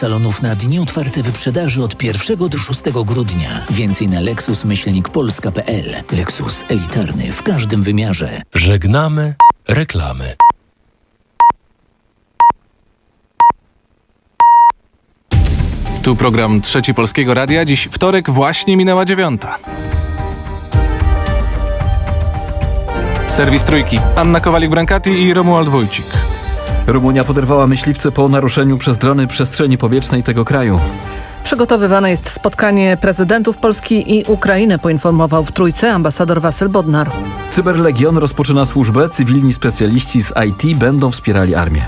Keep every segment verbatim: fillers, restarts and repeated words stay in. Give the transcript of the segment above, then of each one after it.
Talonów na dni otwarte wyprzedaży od pierwszego do szóstego grudnia. Więcej na lexus myślnik polska kropka p l. Lexus elitarny w każdym wymiarze. Żegnamy reklamy. Tu program Trzeci Polskiego Radia. Dziś wtorek, właśnie minęła dziewiąta. Serwis Trójki. Anna Kowalik-Brankati i Romuald Wójcik. Rumunia poderwała myśliwce po naruszeniu przez drony przestrzeni powietrznej tego kraju. Przygotowywane jest spotkanie prezydentów Polski i Ukrainy, poinformował w Trójce ambasador Wasyl Bodnar. Cyberlegion rozpoczyna służbę. Cywilni specjaliści z I T będą wspierali armię.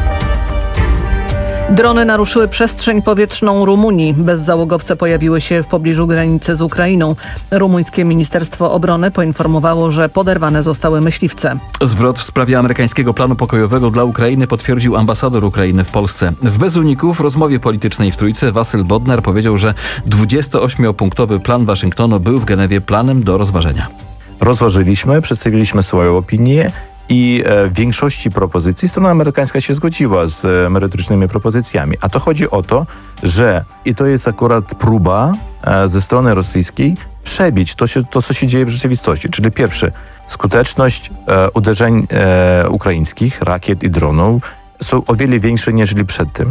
Drony naruszyły przestrzeń powietrzną Rumunii. Bezzałogowce pojawiły się w pobliżu granicy z Ukrainą. Rumuńskie Ministerstwo Obrony poinformowało, że poderwane zostały myśliwce. Zwrot w sprawie amerykańskiego planu pokojowego dla Ukrainy potwierdził ambasador Ukrainy w Polsce. W Bez uników w rozmowie politycznej w Trójce Wasyl Bodnar powiedział, że dwudziestoośmiopunktowy plan Waszyngtonu był w Genewie planem do rozważenia. Rozważyliśmy, przedstawiliśmy swoją opinię. I w większości propozycji strona amerykańska się zgodziła z merytorycznymi propozycjami. A to chodzi o to, że i to jest akurat próba ze strony rosyjskiej przebić to, się, to co się dzieje w rzeczywistości. Czyli pierwsze, skuteczność e, uderzeń e, ukraińskich, rakiet i dronów są o wiele większe niż przed tym.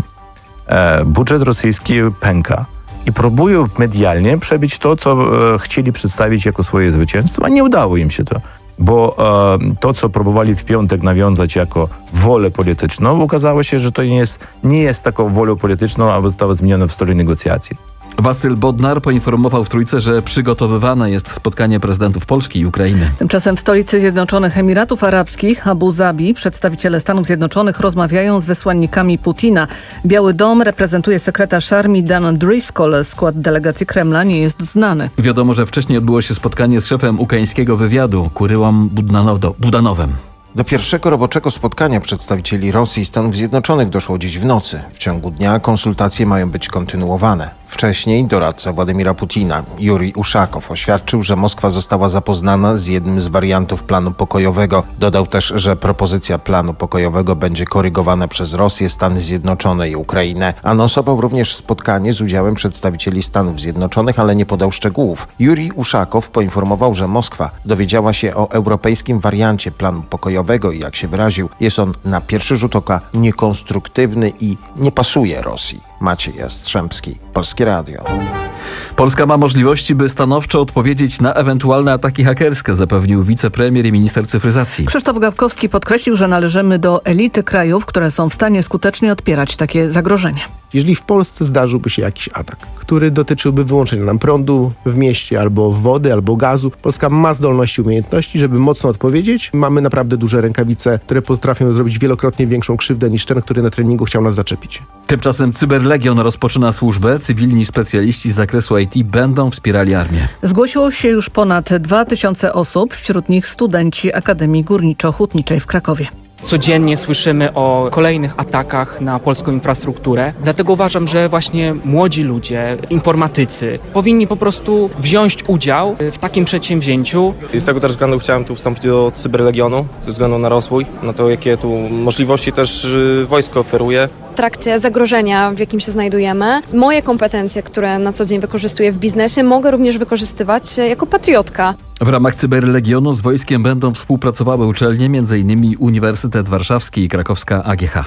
E, budżet rosyjski pęka. I próbują medialnie przebić to, co e, chcieli przedstawić jako swoje zwycięstwo, a nie udało im się to. Bo e, to, co próbowali w piątek nawiązać jako wolę polityczną, okazało się, że to nie jest, nie jest taką wolą polityczną, a zostało zmienione w stole negocjacji. Wasyl Bodnar poinformował w Trójce, że przygotowywane jest spotkanie prezydentów Polski i Ukrainy. Tymczasem w stolicy Zjednoczonych Emiratów Arabskich, Abu Zabi, przedstawiciele Stanów Zjednoczonych rozmawiają z wysłannikami Putina. Biały Dom reprezentuje sekretarz armii Dan Driscoll. Skład delegacji Kremla nie jest znany. Wiadomo, że wcześniej odbyło się spotkanie z szefem ukraińskiego wywiadu, Kuryłom Budanowem. Do pierwszego roboczego spotkania przedstawicieli Rosji i Stanów Zjednoczonych doszło dziś w nocy. W ciągu dnia konsultacje mają być kontynuowane. Wcześniej doradca Władimira Putina, Jurij Uszakow, oświadczył, że Moskwa została zapoznana z jednym z wariantów planu pokojowego. Dodał też, że propozycja planu pokojowego będzie korygowana przez Rosję, Stany Zjednoczone i Ukrainę. Anonsował również spotkanie z udziałem przedstawicieli Stanów Zjednoczonych, ale nie podał szczegółów. Jurij Uszakow poinformował, że Moskwa dowiedziała się o europejskim wariancie planu pokojowego i jak się wyraził, jest on na pierwszy rzut oka niekonstruktywny i nie pasuje Rosji. Maciej Jastrzębski, Polskie Radio. Polska ma możliwości, by stanowczo odpowiedzieć na ewentualne ataki hakerskie, zapewnił wicepremier i minister cyfryzacji. Krzysztof Gawkowski podkreślił, że należymy do elity krajów, które są w stanie skutecznie odpierać takie zagrożenie. Jeżeli w Polsce zdarzyłby się jakiś atak, który dotyczyłby wyłączenia nam prądu w mieście, albo wody, albo gazu, Polska ma zdolności, umiejętności, żeby mocno odpowiedzieć. Mamy naprawdę duże rękawice, które potrafią zrobić wielokrotnie większą krzywdę niż ten, który na treningu chciał nas zaczepić. Tymczasem Cyberlegion rozpoczyna służbę. Cywilni specjaliści z zakresu I T będą wspierali armię. Zgłosiło się już ponad dwa tysiące osób, wśród nich studenci Akademii Górniczo-Hutniczej w Krakowie. Codziennie słyszymy o kolejnych atakach na polską infrastrukturę. Dlatego uważam, że właśnie młodzi ludzie, informatycy powinni po prostu wziąć udział w takim przedsięwzięciu. I z tego też względu chciałem tu wstąpić do Cyberlegionu, ze względu na rozwój, na to, jakie tu możliwości też wojsko oferuje. W trakcie zagrożenia, w jakim się znajdujemy, moje kompetencje, które na co dzień wykorzystuję w biznesie, mogę również wykorzystywać jako patriotka. W ramach Cyberlegionu z wojskiem będą współpracowały uczelnie, m.in. Uniwersytet Warszawski i Krakowska A G H.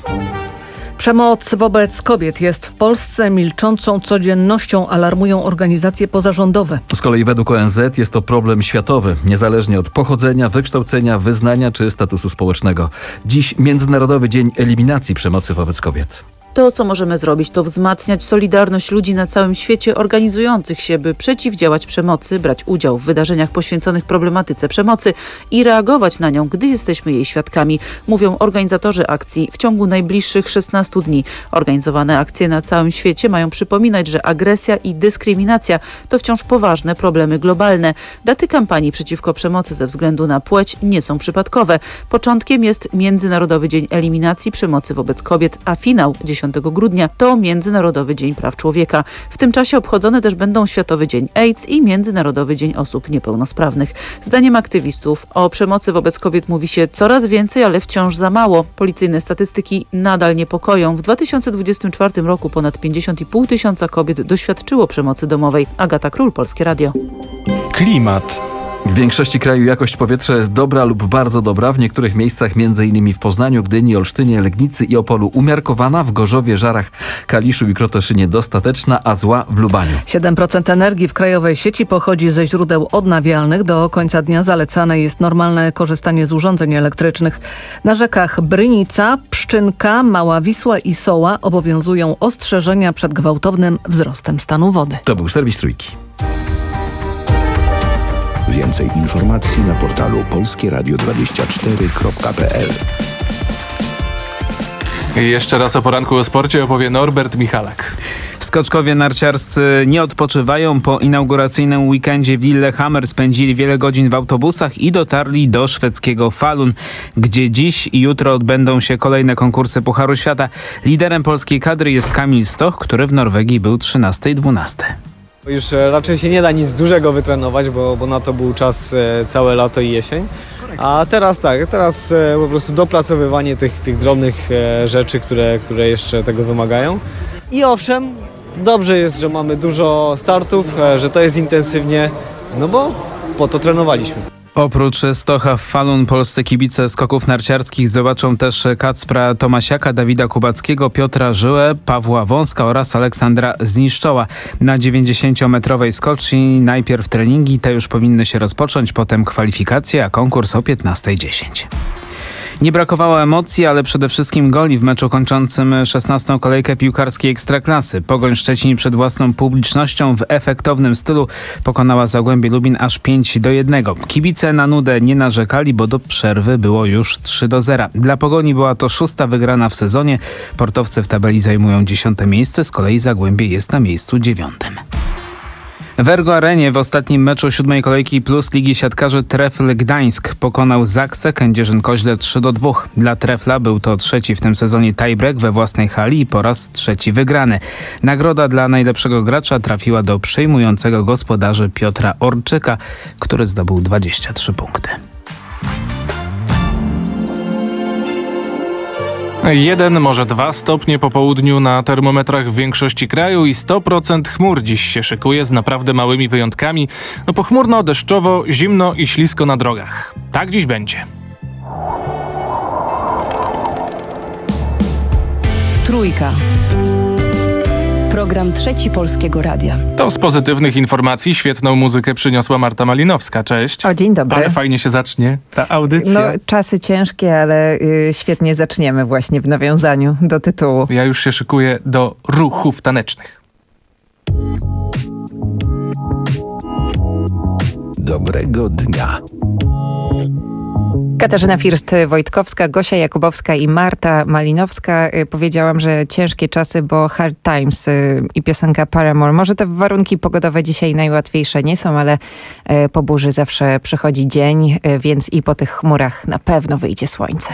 Przemoc wobec kobiet jest w Polsce milczącą codziennością, alarmują organizacje pozarządowe. Z kolei według O N Z jest to problem światowy, niezależnie od pochodzenia, wykształcenia, wyznania czy statusu społecznego. Dziś Międzynarodowy Dzień Eliminacji Przemocy wobec Kobiet. To, co możemy zrobić, to wzmacniać solidarność ludzi na całym świecie organizujących się, by przeciwdziałać przemocy, brać udział w wydarzeniach poświęconych problematyce przemocy i reagować na nią, gdy jesteśmy jej świadkami, mówią organizatorzy akcji w ciągu najbliższych szesnastu dni. Organizowane akcje na całym świecie mają przypominać, że agresja i dyskryminacja to wciąż poważne problemy globalne. Daty kampanii przeciwko przemocy ze względu na płeć nie są przypadkowe. Początkiem jest Międzynarodowy Dzień Eliminacji Przemocy wobec Kobiet, a finał dziesiątego dziesiątego grudnia to Międzynarodowy Dzień Praw Człowieka. W tym czasie obchodzony też będą Światowy Dzień AIDS i Międzynarodowy Dzień Osób Niepełnosprawnych. Zdaniem aktywistów o przemocy wobec kobiet mówi się coraz więcej, ale wciąż za mało. Policyjne statystyki nadal niepokoją. W dwa tysiące dwudziestym czwartym roku ponad pięćdziesiąt i pół tysiąca kobiet doświadczyło przemocy domowej. Agata Król, Polskie Radio. Klimat. W większości kraju jakość powietrza jest dobra lub bardzo dobra. W niektórych miejscach, m.in. w Poznaniu, Gdyni, Olsztynie, Legnicy i Opolu umiarkowana, w Gorzowie, Żarach, Kaliszu i Krotoszynie dostateczna, a zła w Lubaniu. siedem procent energii w krajowej sieci pochodzi ze źródeł odnawialnych. Do końca dnia zalecane jest normalne korzystanie z urządzeń elektrycznych. Na rzekach Brynica, Pszczynka, Mała Wisła i Soła obowiązują ostrzeżenia przed gwałtownym wzrostem stanu wody. To był serwis Trójki. Więcej informacji na portalu polskie radio dwadzieścia cztery kropka p l. I jeszcze raz o poranku o sporcie opowie Norbert Michalak. Skoczkowie narciarscy nie odpoczywają. Po inauguracyjnym weekendzie w Lillehammer spędzili wiele godzin w autobusach i dotarli do szwedzkiego Falun, gdzie dziś i jutro odbędą się kolejne konkursy Pucharu Świata. Liderem polskiej kadry jest Kamil Stoch, który w Norwegii był trzynasty i dwunasty. Już raczej się nie da nic dużego wytrenować, bo, bo na to był czas całe lato i jesień. A teraz tak, teraz po prostu dopracowywanie tych, tych drobnych rzeczy, które, które jeszcze tego wymagają. I owszem, dobrze jest, że mamy dużo startów, że to jest intensywnie, no bo po to trenowaliśmy. Oprócz Stocha w Falun polscy kibice skoków narciarskich zobaczą też Kacpra Tomasiaka, Dawida Kubackiego, Piotra Żyłę, Pawła Wąska oraz Aleksandra Zniszczoła. Na dziewięćdziesięciometrowej skoczni najpierw treningi, te już powinny się rozpocząć, potem kwalifikacje, a konkurs o piętnasta dziesięć. Nie brakowało emocji, ale przede wszystkim goli w meczu kończącym szesnastą kolejkę piłkarskiej Ekstraklasy. Pogoń Szczecin przed własną publicznością w efektownym stylu pokonała Zagłębie Lubin aż pięć do jednego. Kibice na nudę nie narzekali, bo do przerwy było już trzy do zera. Dla Pogoni była to szósta wygrana w sezonie. Portowcy w tabeli zajmują dziesiąte miejsce, z kolei Zagłębie jest na miejscu dziewiątym. W Ergo Arenie w ostatnim meczu siódmej kolejki plus Ligi Siatkarzy Trefl Gdańsk pokonał Zaksę Kędzierzyn-Koźle trzy do dwóch. Dla Trefla był to trzeci w tym sezonie tiebreak we własnej hali i po raz trzeci wygrany. Nagroda dla najlepszego gracza trafiła do przejmującego gospodarzy Piotra Orczyka, który zdobył dwadzieścia trzy punkty. Jeden, może dwa stopnie po południu na termometrach w większości kraju i sto procent chmur dziś się szykuje z naprawdę małymi wyjątkami. No pochmurno, deszczowo, zimno i ślisko na drogach. Tak dziś będzie. Trójka. Program Trzeci Polskiego Radia. To z pozytywnych informacji świetną muzykę przyniosła Marta Malinowska. Cześć. O, dzień dobry. Ale fajnie się zacznie ta audycja. No, czasy ciężkie, ale y, świetnie zaczniemy właśnie w nawiązaniu do tytułu. Ja już się szykuję do ruchów tanecznych. Dobrego dnia. Katarzyna First-Wojtkowska, Gosia Jakubowska i Marta Malinowska. Powiedziałam, że ciężkie czasy, bo Hard Times i piosenka Paramore. Może te warunki pogodowe dzisiaj najłatwiejsze nie są, ale po burzy zawsze przychodzi dzień, więc i po tych chmurach na pewno wyjdzie słońce.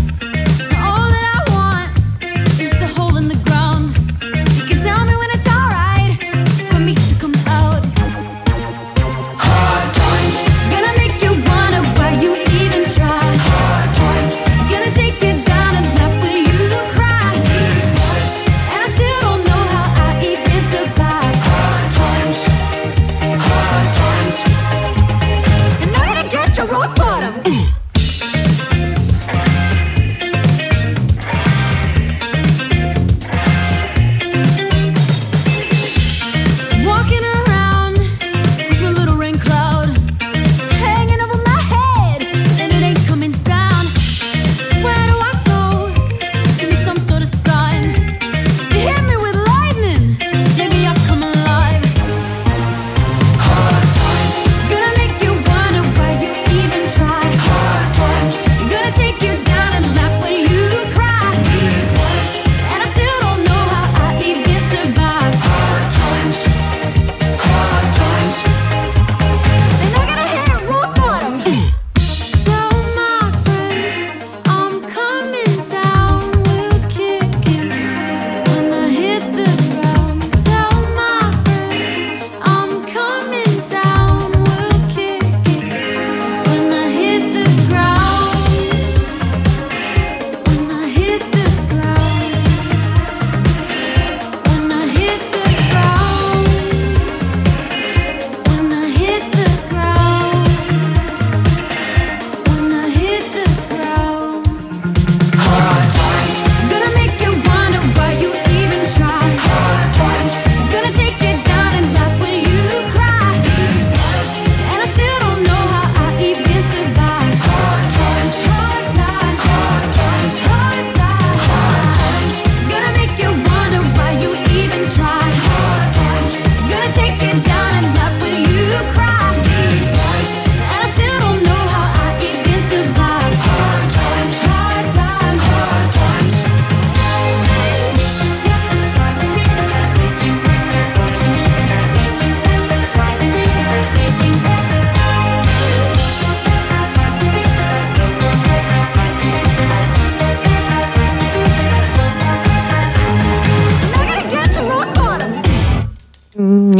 All that I want is to hold in the ground. You can tell me when it's alright.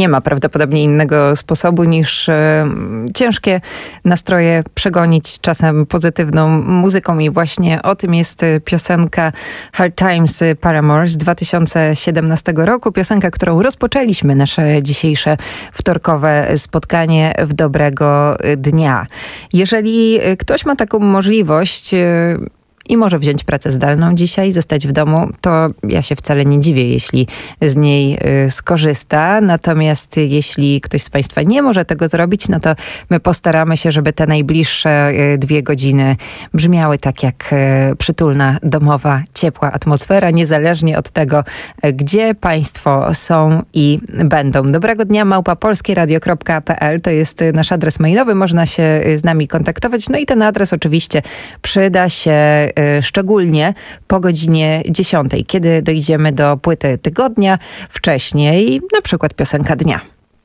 nie ma prawdopodobnie innego sposobu niż e, ciężkie nastroje przegonić czasem pozytywną muzyką i właśnie o tym jest piosenka Hard Times Paramore z dwa tysiące siedemnastego roku. Piosenka, którą rozpoczęliśmy nasze dzisiejsze wtorkowe spotkanie w dobrego dnia. Jeżeli ktoś ma taką możliwość i może wziąć pracę zdalną dzisiaj, zostać w domu, to ja się wcale nie dziwię, jeśli z niej skorzysta. Natomiast jeśli ktoś z Państwa nie może tego zrobić, no to my postaramy się, żeby te najbliższe dwie godziny brzmiały tak jak przytulna, domowa, ciepła atmosfera, niezależnie od tego, gdzie Państwo są i będą. Dobrego dnia, małpa polskieradio kropka p l to jest nasz adres mailowy, można się z nami kontaktować. No i ten adres oczywiście przyda się szczególnie po godzinie dziesiątej, kiedy dojdziemy do płyty tygodnia, wcześniej na przykład piosenka dnia.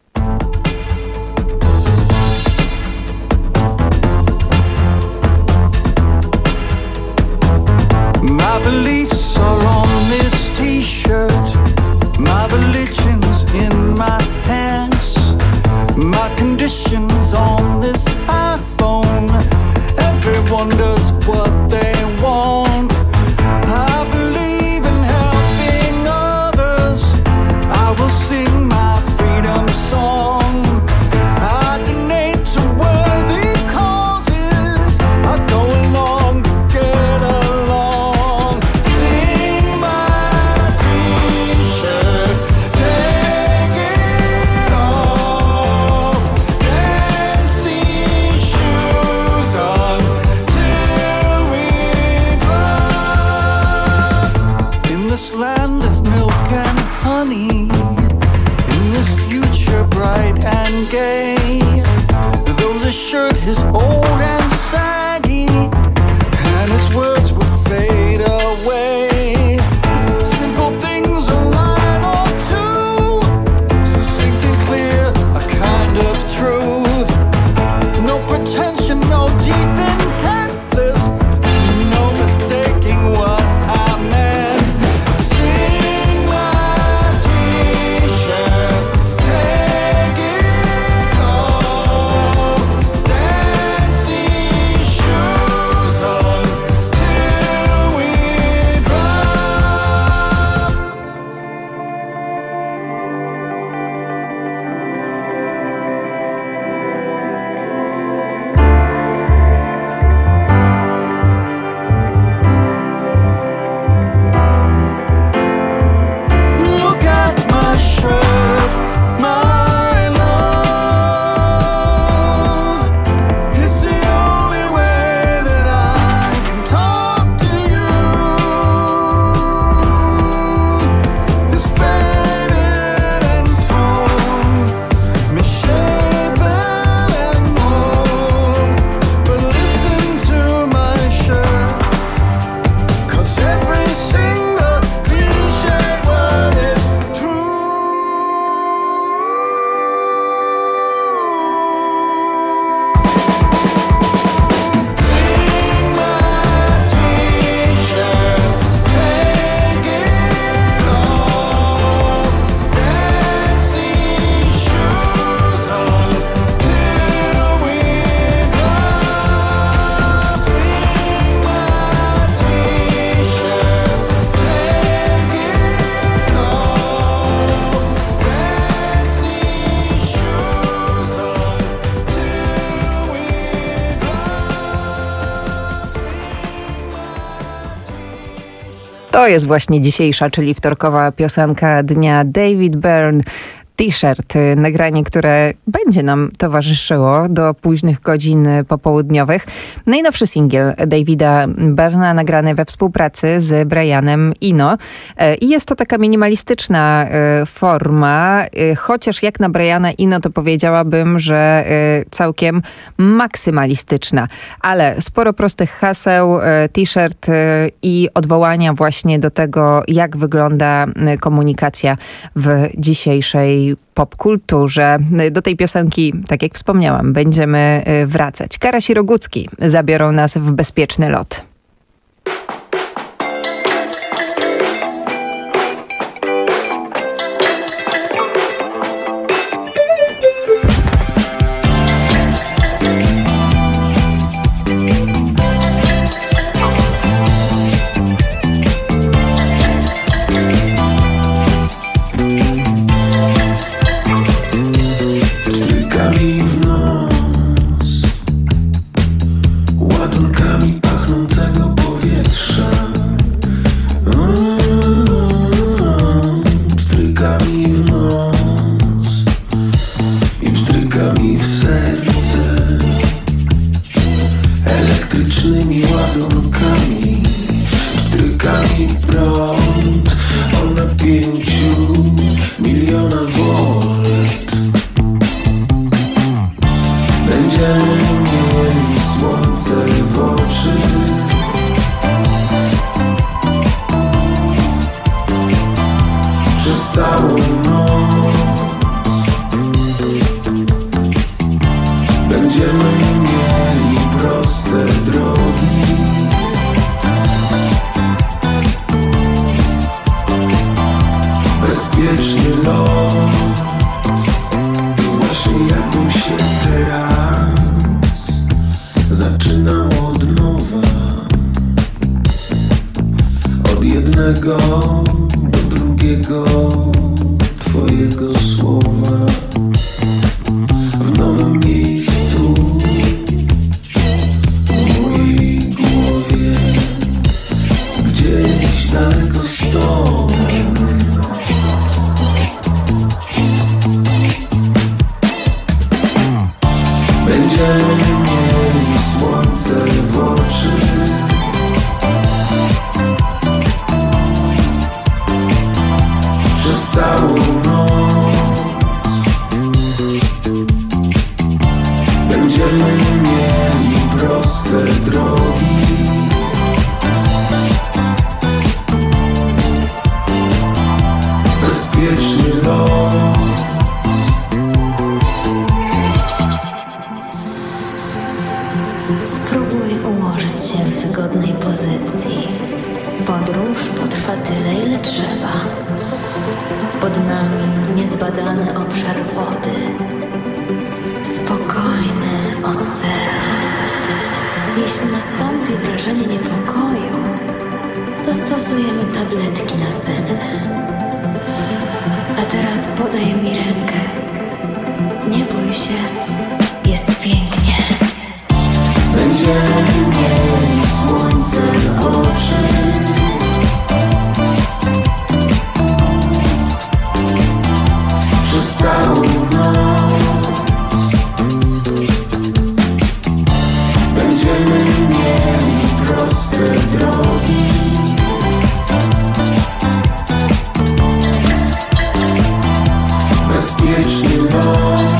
My beliefs are on this t-shirt. My religion's in my hands. My conditions on this iPhone. Everyone does what they want. I believe in helping others. I will sing my freedom song. I donate to worthy causes. I go along to get along. Sing my t-shirt, take it off. Dance these shoes on till we drop. In this land of milk and honey, in this future bright and gay, though the shirt is old and saggy, and his words will fade away. Simple things, a line or two, succinct and clear, a kind of truth. No pretension, no deep intent, there's no mistaking what I meant. Sing my t-shirt, take it off. Dance these shoes on till we drop. Look at my shirt, my love. It's the only way that I can talk to you. It's faded and torn, misshapen and worn. But listen to my shirt, 'cause every single cliche word is true. Sing my t-shirt, take it off. Dance these shoes on till we drop. Sing my t-shirt, take it off. Dance these shoes on till we To jest właśnie dzisiejsza, czyli wtorkowa piosenka dnia, David Byrne. T-shirt, nagranie, które będzie nam towarzyszyło do późnych godzin popołudniowych. Najnowszy singiel Davida Byrna, nagrany we współpracy z Brianem Eno. I jest to taka minimalistyczna forma, chociaż jak na Briana Eno to powiedziałabym, że całkiem maksymalistyczna. Ale sporo prostych haseł, t-shirt i odwołania właśnie do tego, jak wygląda komunikacja w dzisiejszej popkulturze. Do tej piosenki, tak jak wspomniałam, będziemy wracać. Karaś i Rogucki zabiorą nas w bezpieczny lot. elektrycznymi ładunkami, pstrykami prąd o napięciu miliona volt. Będziemy mieli słońce w oczy, przez całą noc. Będziemy mieli proste drogi, bezpieczny lot. I właśnie jakbym się teraz zaczynał od nowa, od jednego do drugiego twojego słowa, w nowym miejscu, w mojej głowie, gdzieś daleko stąd. Będziemy mieli słońce w oczy, przez całą noc. Będziemy mieli proste drogi, bezpieczny lot. Spróbuj ułożyć się w wygodnej pozycji. Podróż potrwa tyle, ile trzeba. Pod nami niezbadany obszar wody, spokojny ocean. Jeśli nastąpi wrażenie niepokoju, zastosujemy tabletki nasenne. A teraz podaj mi rękę. Nie bój się, jest pięknie. Będziemy mieli słońce w oczy, przez całą noc. Będziemy mieli proste drogi, bezpieczny lot.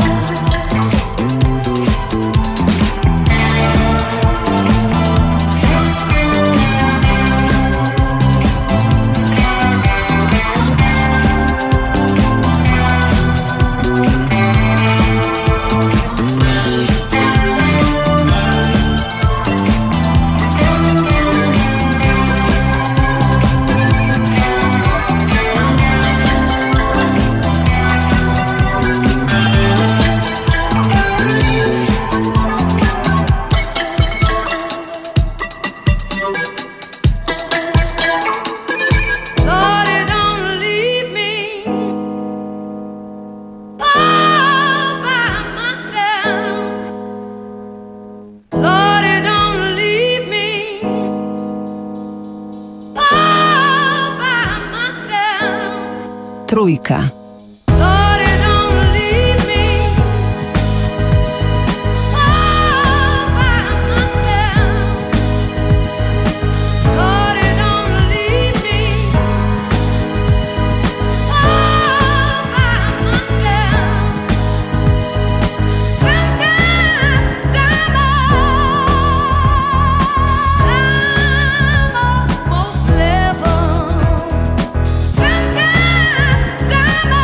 Trójka. Sometimes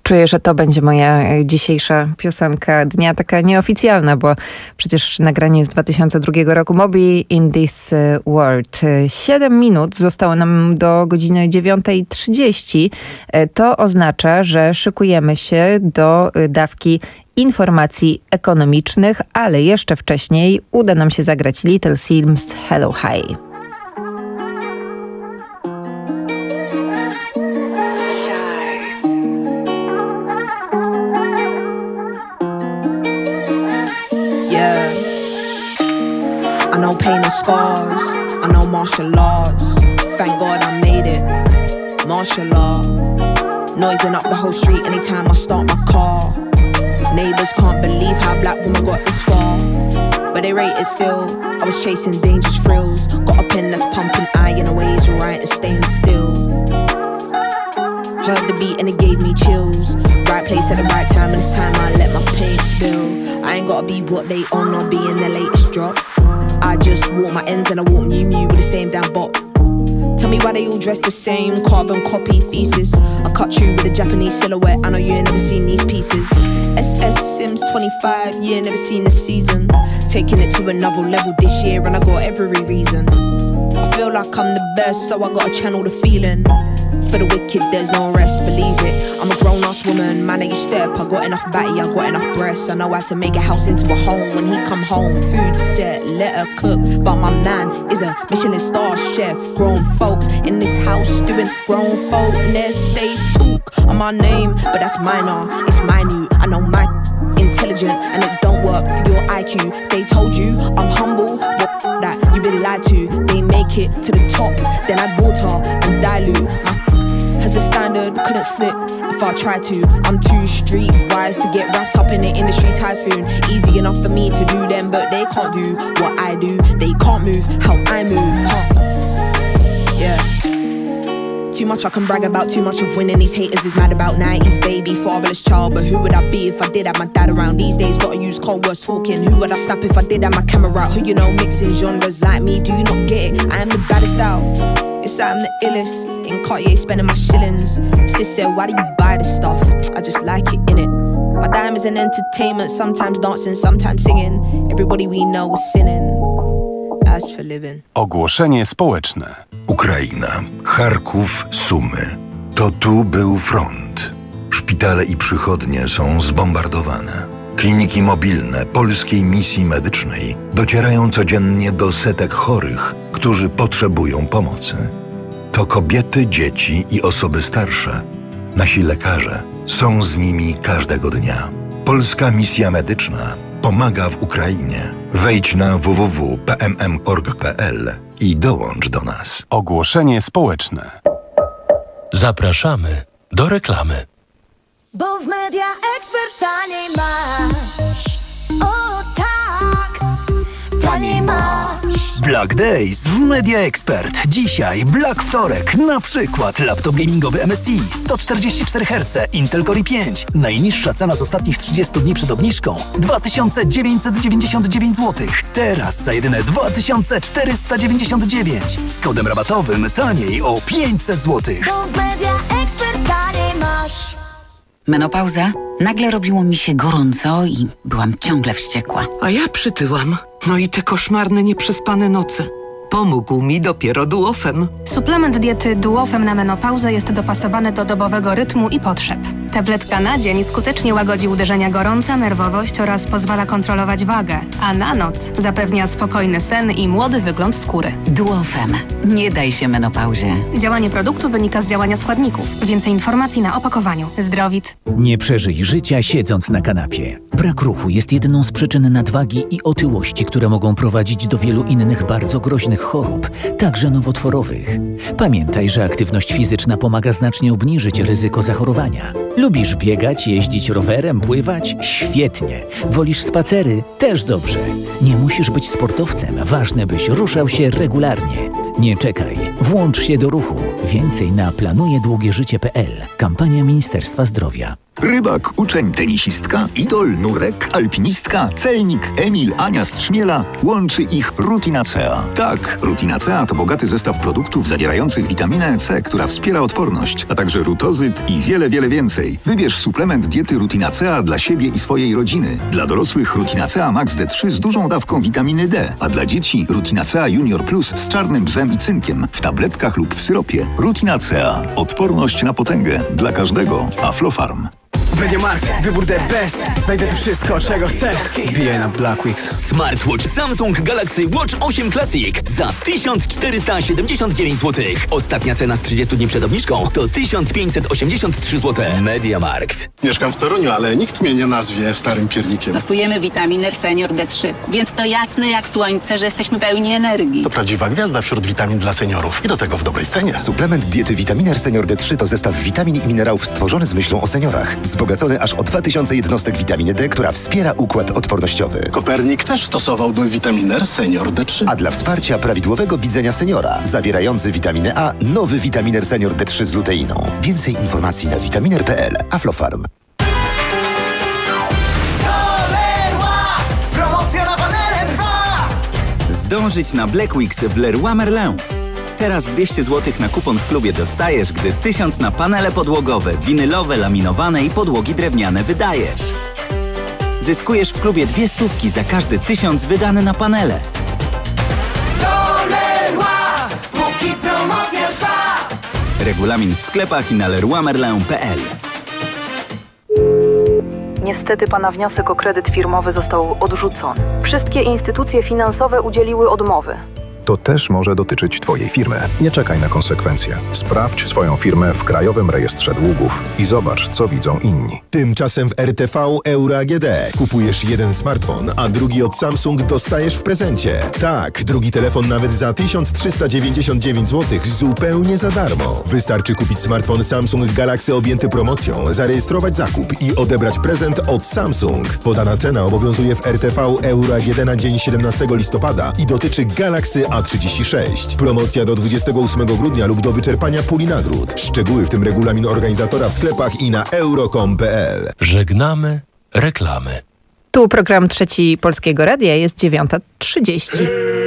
Czuję, że to będzie moja dzisiejsza piosenka dnia, taka nieoficjalna, bo przecież nagranie z dwa tysiące drugiego roku. Moby in this world. Siedem minut zostało nam do godziny dziewiątej trzydzieści. To oznacza, że szykujemy się do dawki informacji ekonomicznych, ale jeszcze wcześniej uda nam się zagrać Little Sims Hello Hi. Yeah, I know pain and scars, I know martial arts. Thank God I made it, martial law. Noising up the whole street anytime I start my car. Neighbors can't believe how black woman got this far, but they rate it still. I was chasing dangerous thrills, got a pen that's pumping iron away, it's right and staying still. Heard the beat and it gave me chills. Right place at the right time, and this time I let my pain spill. I ain't gotta be what they on or be in the latest drop. I just walk my ends and I walk Miu Miu with the same damn bop. Tell me why they all dress the same, carbon copy thesis. I cut you with a Japanese silhouette, I know you ain't never seen these pieces. S S Sims twenty-five, yeah, never seen the season. Taking it to another level this year and I got every reason. I feel like I'm the best, so I gotta channel the feeling. For the wicked, there's no rest, believe it. I'm a grown-ass woman, man, I you step. I got enough batty, I got enough breasts. I know how to make a house into a home. When he come home, food set, let her cook. But my man is a Michelin star chef. Grown folks in this house doing grown folkness. They talk on my name, but that's minor, it's minute. I know my intelligent and it don't work for your I Q. They told you I'm humble, but that you've been lied to. They make it to the top, then add water and dilute. My has a standard, couldn't slip if I tried to. I'm too streetwise to get wrapped up in the industry typhoon. Easy enough for me to do them, but they can't do what I do. They can't move how I move, huh? Yeah. Too much I can brag about, too much of winning. These haters is mad about nineties baby, fatherless child. But who would I be if I did have my dad around? These days gotta use cold words talking. Who would I snap if I did have my camera out? Who you know mixing genres like me, do you not get it? I am the baddest out. Yes, I'm the illest. In Cartier spending my shillings. Sis said, why do you buy this stuff? I just like it, innit? My dime is an entertainment. Sometimes dancing, sometimes singing. Everybody we know is sinning. As for living. Ogłoszenie społeczne. Ukraina, Charków, Sumy. To tu był front. Szpitale i przychodnie są zbombardowane. Kliniki mobilne Polskiej Misji Medycznej docierają codziennie do setek chorych, którzy potrzebują pomocy. To kobiety, dzieci i osoby starsze. Nasi lekarze są z nimi każdego dnia. Polska Misja Medyczna pomaga w Ukrainie. Wejdź na w w w kropka p m m kropka org kropka p l i dołącz do nas. Ogłoszenie społeczne. Zapraszamy do reklamy. Bo w Media Expert taniej masz. O tak, taniej masz. Black Days w Media Expert. Dzisiaj Black Wtorek. Na przykład laptop gamingowy M S I sto czterdzieści cztery herce Intel Core i pięć. Najniższa cena z ostatnich trzydziestu dni przed obniżką dwa tysiące dziewięćset dziewięćdziesiąt dziewięć złotych. Teraz za jedyne dwa tysiące czterysta dziewięćdziesiąt dziewięć. Z kodem rabatowym taniej o pięćset złotych. Bo w Media Expert taniej masz. Menopauza? Nagle robiło mi się gorąco i byłam ciągle wściekła. A ja przytyłam. No i te koszmarne, nieprzespane noce. Pomógł mi dopiero Duofem. Suplement diety Duofem na menopauzę jest dopasowany do dobowego rytmu i potrzeb. Tabletka na dzień skutecznie łagodzi uderzenia gorąca, nerwowość oraz pozwala kontrolować wagę, a na noc zapewnia spokojny sen i młody wygląd skóry. Duofem. Nie daj się menopauzie. Działanie produktu wynika z działania składników. Więcej informacji na opakowaniu. Zdrowit. Nie przeżyj życia siedząc na kanapie. Brak ruchu jest jedną z przyczyn nadwagi i otyłości, które mogą prowadzić do wielu innych bardzo groźnych chorób, także nowotworowych. Pamiętaj, że aktywność fizyczna pomaga znacznie obniżyć ryzyko zachorowania. Lubisz biegać, jeździć rowerem, pływać? Świetnie. Wolisz spacery? Też dobrze. Nie musisz być sportowcem, ważne byś ruszał się regularnie. Nie czekaj, włącz się do ruchu. Więcej na planuje długie życie kropka p l. Kampania Ministerstwa Zdrowia. Rybak, uczeń, tenisistka, idol, nurek, alpinistka, celnik, Emil, Ania Strzmiela. Łączy ich Rutinacea. Tak, Rutinacea to bogaty zestaw produktów zawierających witaminę C, która wspiera odporność, a także rutozyt i wiele, wiele więcej. Wybierz suplement diety Rutinacea dla siebie i swojej rodziny. Dla dorosłych Rutinacea Max D trzy z dużą dawką witaminy D, a dla dzieci Rutinacea Junior Plus z czarnym bzem i cynkiem w tabletkach lub w syropie. Rutinacea. Odporność na potęgę. Dla każdego. Aflofarm. W MediaMarkt wybór the best. Znajdę tu wszystko, czego chcę. Wbijaj na Blackweeks. Smartwatch Samsung Galaxy Watch osiem Classic za tysiąc czterysta siedemdziesiąt dziewięć złotych. Ostatnia cena z trzydziestu dni przed obniżką to tysiąc pięćset osiemdziesiąt trzy złote. MediaMarkt. Mieszkam w Toruniu, ale nikt mnie nie nazwie starym piernikiem. Stosujemy witaminer Senior D trzy, więc to jasne jak słońce, że jesteśmy pełni energii. To prawdziwa gwiazda wśród witamin dla seniorów i do tego w dobrej cenie. Suplement diety Vitaminer Senior D trzy to zestaw witamin i minerałów stworzony z myślą o seniorach. Wzbogacony aż o dwa tysiące jednostek witaminy D, która wspiera układ odpornościowy. Kopernik też stosowałby witaminer Senior D trzy. A dla wsparcia prawidłowego widzenia seniora, zawierający witaminę A, nowy witaminer Senior D trzy z luteiną. Więcej informacji na witaminer kropka p l. Aflofarm. Promocja na panele trwa! Zdążyć na Black Weeks w Leroy Merlin. Teraz dwieście złotych na kupon w klubie dostajesz, gdy tysiąc na panele podłogowe, winylowe, laminowane i podłogi drewniane wydajesz. Zyskujesz w klubie dwie stówki za każdy tysiąc wydany na panele. Do Leroy, póki promocja trwa! Regulamin w sklepach i na leroy merlin kropka p l. Niestety pana wniosek o kredyt firmowy został odrzucony. Wszystkie instytucje finansowe udzieliły odmowy. To też może dotyczyć Twojej firmy. Nie czekaj na konsekwencje. Sprawdź swoją firmę w Krajowym Rejestrze Długów i zobacz, co widzą inni. Tymczasem w R T V Euro A G D kupujesz jeden smartfon, a drugi od Samsung dostajesz w prezencie. Tak, drugi telefon nawet za tysiąc trzysta dziewięćdziesiąt dziewięć złotych zupełnie za darmo. Wystarczy kupić smartfon Samsung Galaxy objęty promocją, zarejestrować zakup i odebrać prezent od Samsung. Podana cena obowiązuje w R T V Euro A G D na dzień siedemnastego listopada i dotyczy Galaxy A trzydzieści sześć. Promocja do dwudziestego ósmego grudnia lub do wyczerpania puli nagród. Szczegóły, w tym regulamin organizatora w sklepach i na euro kropka com kropka p l. Żegnamy reklamy. Tu program Trzeci Polskiego Radia, jest dziewiąta trzydzieści.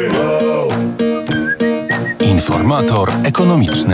Informator ekonomiczny.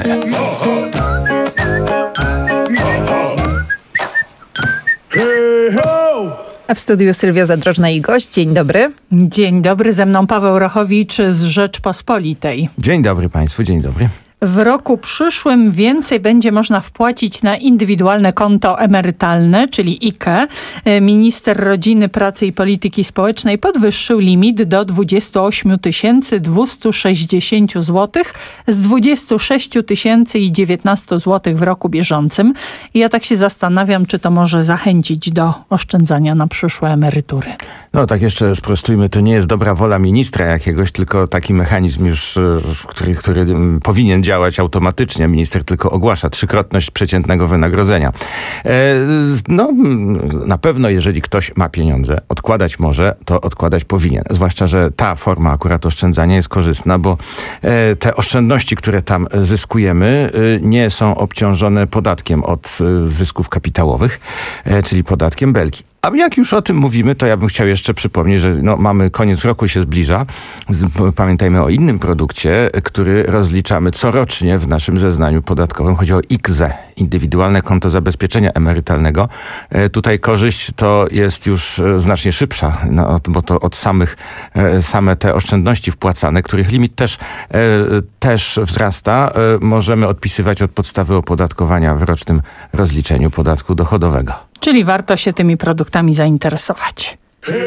A w studiu Sylwia Zadrożna i gość. Dzień dobry. Dzień dobry, ze mną Paweł Rochowicz z Rzeczpospolitej. Dzień dobry Państwu, dzień dobry. W roku przyszłym więcej będzie można wpłacić na indywidualne konto emerytalne, czyli I K E. Minister Rodziny, Pracy i Polityki Społecznej podwyższył limit do dwudziestu ośmiu tysięcy dwieście sześćdziesiąt złotych z dwudziestu sześciu tysięcy dziewiętnastu złotych w roku bieżącym. I ja tak się zastanawiam, czy to może zachęcić do oszczędzania na przyszłe emerytury. No tak jeszcze sprostujmy, to nie jest dobra wola ministra jakiegoś, tylko taki mechanizm już, który, który powinien działać automatycznie. Minister tylko ogłasza trzykrotność przeciętnego wynagrodzenia. No na pewno jeżeli ktoś ma pieniądze, odkładać może, to odkładać powinien. Zwłaszcza, że ta forma akurat oszczędzania jest korzystna, bo te oszczędności, które tam zyskujemy, nie są obciążone podatkiem od zysków kapitałowych, czyli podatkiem Belki. A jak już o tym mówimy, to ja bym chciał jeszcze przypomnieć, że no, mamy koniec roku się zbliża. Pamiętajmy o innym produkcie, który rozliczamy corocznie w naszym zeznaniu podatkowym. Chodzi o I K Z E, Indywidualne Konto Zabezpieczenia Emerytalnego. Tutaj korzyść to jest już znacznie szybsza, no, bo to od samych, same te oszczędności wpłacane, których limit też, też wzrasta, możemy odpisywać od podstawy opodatkowania w rocznym rozliczeniu podatku dochodowego. Czyli warto się tymi produktami zainteresować.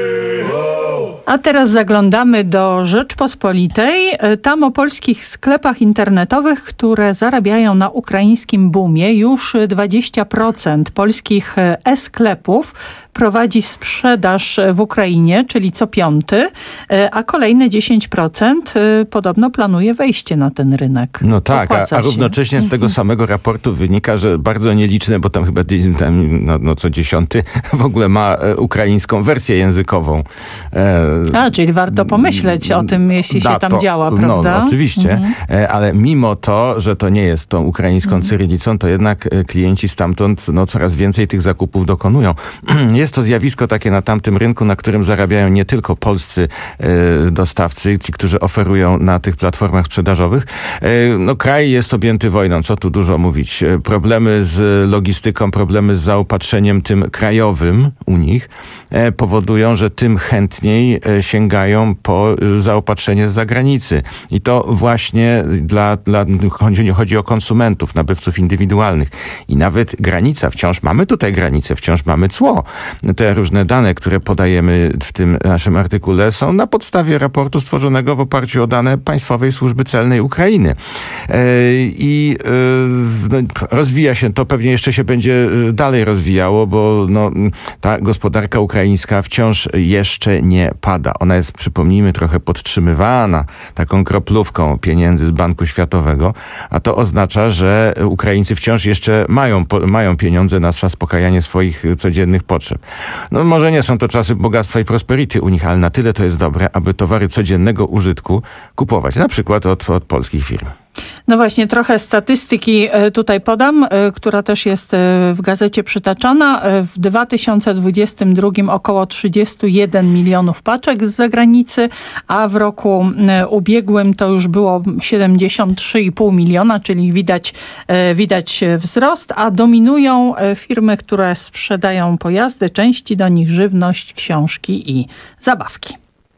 A teraz zaglądamy do Rzeczpospolitej. Tam o polskich sklepach internetowych, które zarabiają na ukraińskim boomie. Już dwadzieścia procent polskich e-sklepów prowadzi sprzedaż w Ukrainie, czyli co piąty, a kolejne dziesięć procent podobno planuje wejście na ten rynek. No tak, a, a równocześnie z tego samego raportu wynika, że bardzo nieliczne, bo tam chyba tam, no, no co dziesiąty w ogóle ma ukraińską wersję językową. A, czyli warto pomyśleć o tym, jeśli się tam to, działa, prawda? No, oczywiście, mhm. ale mimo to, że to nie jest tą ukraińską mhm. cyrylicą, to jednak klienci stamtąd no, coraz więcej tych zakupów dokonują. Jest to zjawisko takie na tamtym rynku, na którym zarabiają nie tylko polscy e, dostawcy, ci, którzy oferują na tych platformach sprzedażowych. E, no, kraj jest objęty wojną, co tu dużo mówić. E, problemy z logistyką, problemy z zaopatrzeniem tym krajowym u nich e, powodują, że tym chętniej e, sięgają po e, zaopatrzenie z zagranicy. I to właśnie dla, dla chodzi, chodzi o konsumentów, nabywców indywidualnych. I nawet granica, wciąż mamy tutaj granicę, wciąż mamy cło. Te różne dane, które podajemy w tym naszym artykule, są na podstawie raportu stworzonego w oparciu o dane Państwowej Służby Celnej Ukrainy. I no, rozwija się, to pewnie jeszcze się będzie dalej rozwijało, bo no, ta gospodarka ukraińska wciąż jeszcze nie pada. Ona jest, przypomnijmy, trochę podtrzymywana taką kroplówką pieniędzy z Banku Światowego, a to oznacza, że Ukraińcy wciąż jeszcze mają, mają pieniądze na zaspokajanie swoich codziennych potrzeb. No może nie są to czasy bogactwa i prosperity u nich, ale na tyle to jest dobre, aby towary codziennego użytku kupować, na przykład od, od polskich firm. No właśnie, trochę statystyki tutaj podam, która też jest w gazecie przytaczana. W dwa tysiące dwudziestym drugim około trzydzieści jeden milionów paczek z zagranicy, a w roku ubiegłym to już było siedemdziesiąt trzy i pół miliona, czyli widać, widać wzrost, a dominują firmy, które sprzedają pojazdy, części do nich, żywność, książki i zabawki.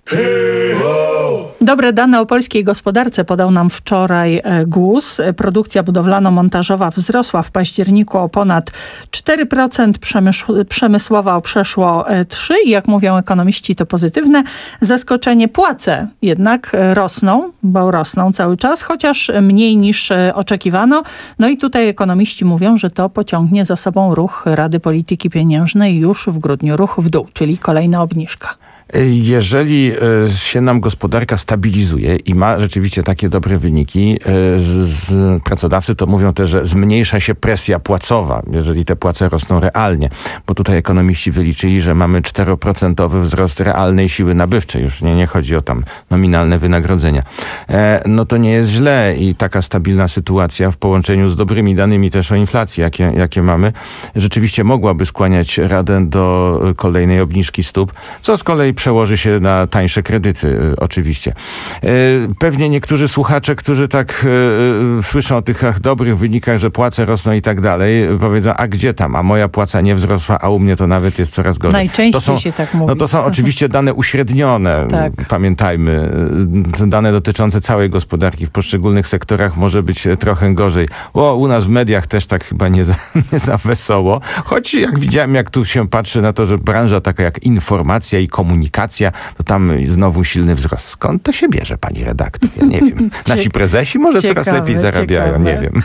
Dobre dane o polskiej gospodarce podał nam wczoraj G U S. Produkcja budowlano-montażowa wzrosła w październiku o ponad cztery procent, przemysłowa o przeszło trzy procent i jak mówią ekonomiści, to pozytywne zaskoczenie. Płace jednak rosną, bo rosną cały czas, chociaż mniej niż oczekiwano. No i tutaj ekonomiści mówią, że to pociągnie za sobą ruch Rady Polityki Pieniężnej już w grudniu, ruch w dół, czyli kolejna obniżka. Jeżeli się nam gospodarka stabilizuje i ma rzeczywiście takie dobre wyniki, z, z pracodawcy to mówią też, że zmniejsza się presja płacowa, jeżeli te płace rosną realnie, bo tutaj ekonomiści wyliczyli, że mamy czteroprocentowy wzrost realnej siły nabywczej, już nie, nie chodzi o tam nominalne wynagrodzenia. E, no to nie jest źle i taka stabilna sytuacja w połączeniu z dobrymi danymi też o inflacji, jakie, jakie mamy, rzeczywiście mogłaby skłaniać Radę do kolejnej obniżki stóp, co z kolei przełoży się na tańsze kredyty, oczywiście. Pewnie niektórzy słuchacze, którzy tak e, słyszą o tych ach, dobrych wynikach, że płace rosną i tak dalej, powiedzą, a gdzie tam? A moja płaca nie wzrosła, a u mnie to nawet jest coraz gorzej. Najczęściej to są, się tak mówi. No to są oczywiście dane uśrednione, tak. Pamiętajmy. Dane dotyczące całej gospodarki w poszczególnych sektorach może być trochę gorzej. O, u nas w mediach też tak chyba nie za, nie za wesoło. Choć jak widziałem, jak tu się patrzy na to, że branża taka jak informacja i komunikacja, to tam znowu silny wzrost. Skąd to się bierze, pani redaktor? Ja nie wiem. Nasi prezesi może ciekawe, coraz lepiej zarabiają, ciekawe. Nie wiem.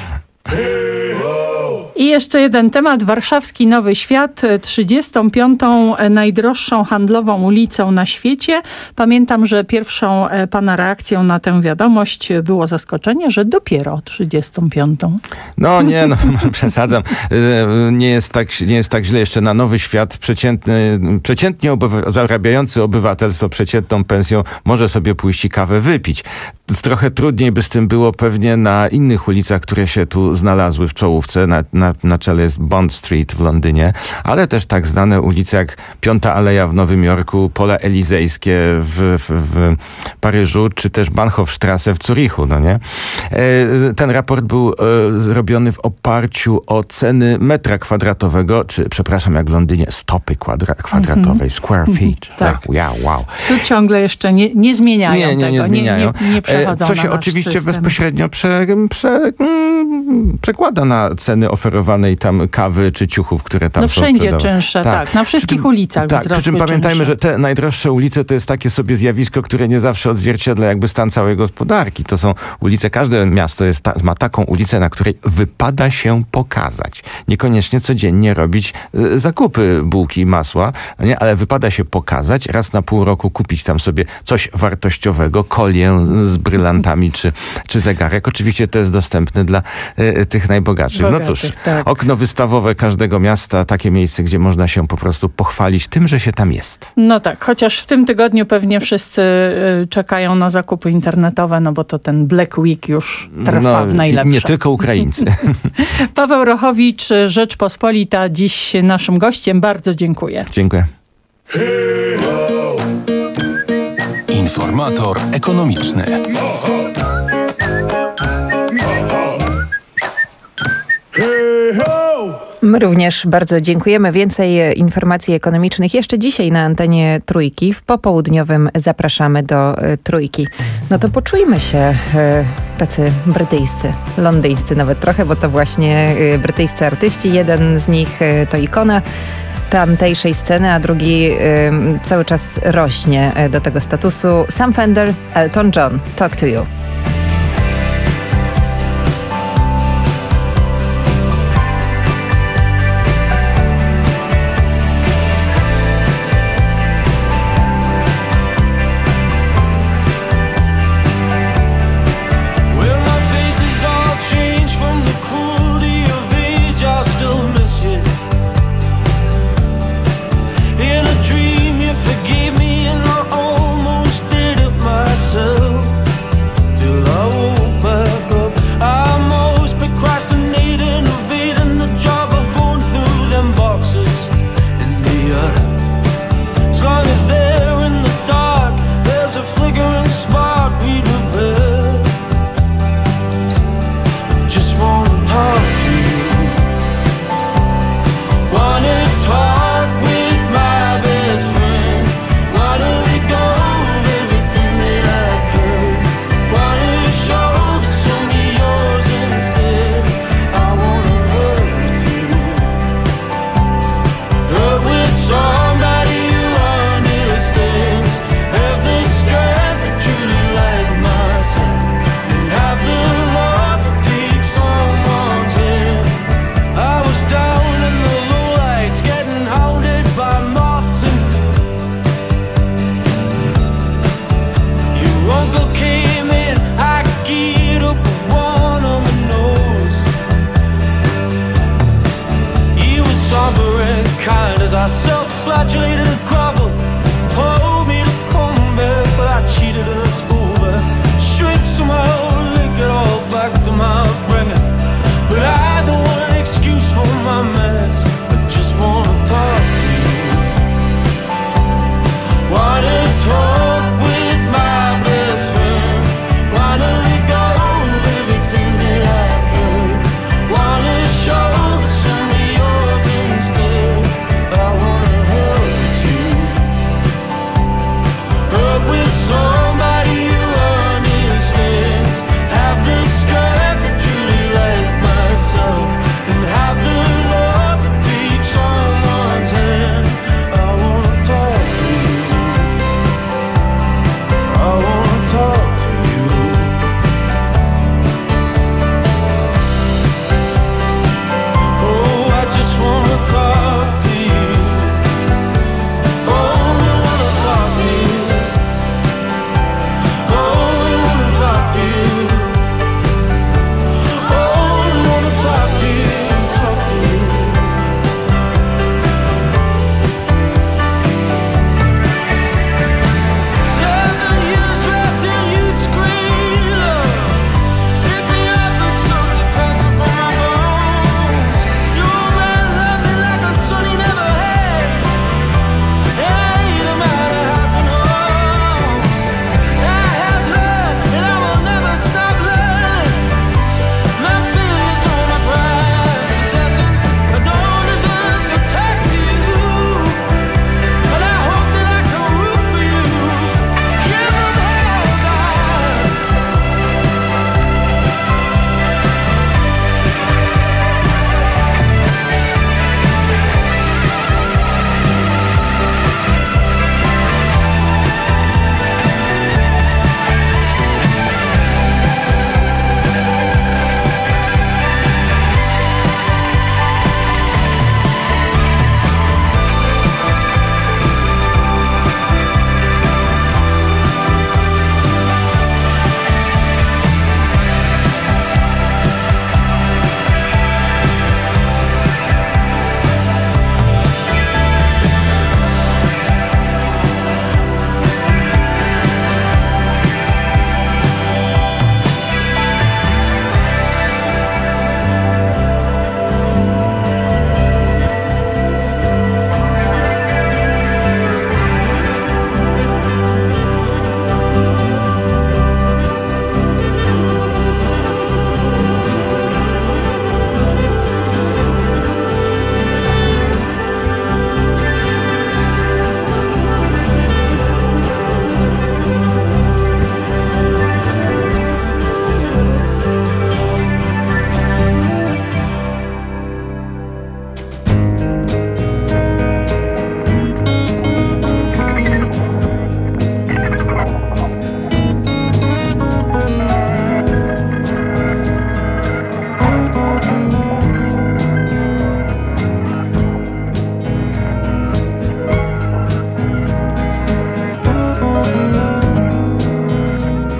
I jeszcze jeden temat. Warszawski Nowy Świat, trzydziestą piątą najdroższą handlową ulicą na świecie. Pamiętam, że pierwszą pana reakcją na tę wiadomość było zaskoczenie, że dopiero trzydziestą piątą. No nie, no przesadzam. Nie jest tak, nie jest tak źle. Jeszcze na Nowy Świat przeciętny, przeciętnie obywa- zarabiający obywatel z tą przeciętną pensją może sobie pójść i kawę wypić. Trochę trudniej by z tym było pewnie na innych ulicach, które się tu znalazły w czołówce. Na, na, na czele jest Bond Street w Londynie, ale też tak znane ulice jak Piąta Aleja w Nowym Jorku, Pola Elizejskie w, w, w Paryżu, czy też Bahnhofstrasse w Zurichu, no nie? Ten raport był zrobiony w oparciu o ceny metra kwadratowego, czy przepraszam, jak w Londynie, stopy kwadra, kwadratowej, mm-hmm. square feet. Tak. Wow, wow. Tu ciągle jeszcze nie, nie zmieniają nie, nie, tego, nie, zmieniają. nie, nie, nie przechodzą Co się na nasz oczywiście system. bezpośrednio prze, prze, przekłada na ceny oferowanej tam kawy czy ciuchów, które tam no są wszędzie sprzedawane. czynsze, tak. tak. Na wszystkich czym, ulicach Tak, przy czym pamiętajmy, czynsze. że te najdroższe ulice to jest takie sobie zjawisko, które nie zawsze odzwierciedla jakby stan całej gospodarki. To są ulice, każde miasto jest ta, ma taką ulicę, na której wypada się pokazać. Niekoniecznie codziennie robić y, zakupy bułki i masła, nie? Ale wypada się pokazać, raz na pół roku kupić tam sobie coś wartościowego, kolię z brylantami czy, czy zegarek. Oczywiście to jest dostępne dla y, tych najbogatszych. Bogatych, no cóż, tak. okno wystawowe każdego miasta, takie miejsce, gdzie można się po prostu pochwalić tym, że się tam jest. No tak, chociaż w tym tygodniu pewnie wszyscy y, czekają na zakupy internetowe, no bo to ten Black Week już trwa no, w najlepsze. Nie tylko Ukraińcy. Paweł Rochowicz, Rzeczpospolita, dziś naszym gościem. Bardzo dziękuję. Dziękuję. Informator ekonomiczny. My również bardzo dziękujemy. Więcej informacji ekonomicznych jeszcze dzisiaj na antenie Trójki. W popołudniowym zapraszamy do y, Trójki. No to poczujmy się y, tacy brytyjscy, londyńscy nawet trochę, bo to właśnie y, brytyjscy artyści. Jeden z nich y, to ikona tamtejszej sceny, a drugi y, cały czas rośnie y, do tego statusu. Sam Fender, Elton John, Talk to You. Have the love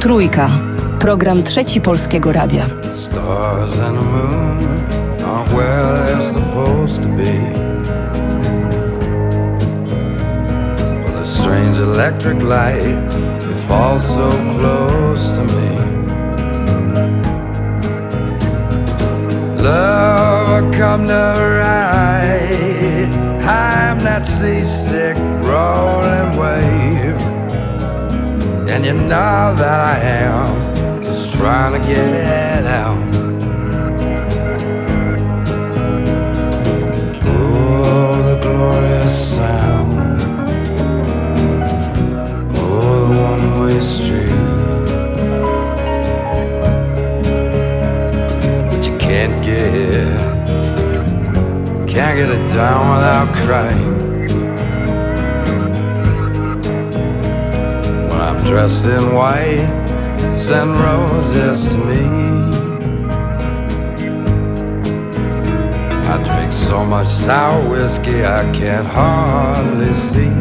Trójka. Program Trzeci Polskiego Radia. Stars and the moon aren't where they're supposed to be. But a strange electric light, you fall so close to me. Love, I come to ride. I'm that seasick rolling wave, and you know that I am just trying to get out. Oh, the glorious sound. Oh, the one-way street. But you can't get, can't get it down without crying. When I'm dressed in white, send roses to me. I drink so much sour whiskey I can't hardly see.